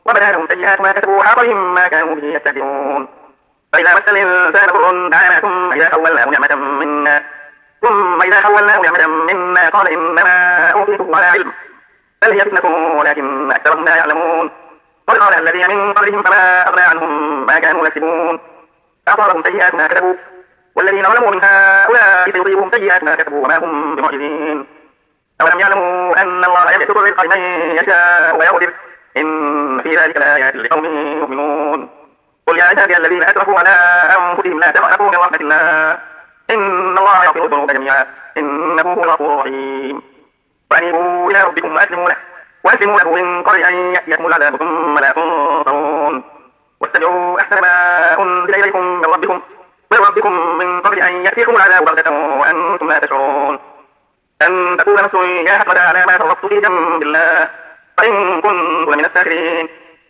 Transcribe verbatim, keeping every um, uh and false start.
وبدا لهم سيئات ما كسبوا وحاق بهم ما كانوا به يستهزئون. فإذا مس الإنسان ضر دعانا ثم إذا خولناه نعمة منا ثم إذا خولناه نعمة منا قال إنما أوتيته على علم بل هي فتنة ولكن أكثرهم لا يعلمون. قد قال الذين من قبلهم فما أغنى عنهم ما كانوا يكسبون فأصابهم سيئات ما كسبوا والذين ظلموا من هؤلاء سيصيبهم سيئات ما كسبوا وما هم بمعجزين. أولم يعلموا أن الله يبسط الرزق لمن يشاء ويقدر إن في ذلك لآيات لقوم يؤمنون. قل يا عبادي الذين أسرفوا على أنفسهم لا تقنطوا من رحمة الله إن الله يغفر الذنوب جميعا إنه هو الغفور الرحيم. وأنيبوا إلى ربكم وأسلموا له وأسلموا له من قبل أن يأتيكم العذاب ثم لا تنصرون. واتبعوا أحسن ما أنزل إليكم من ربكم من ربكم من قبل أن يأتيكم العذاب بغتة وأنتم لا تشعرون. أن تقول نفس يا حسرة على ما فرطت في جنب الله وإن كنت لمن الساخرين.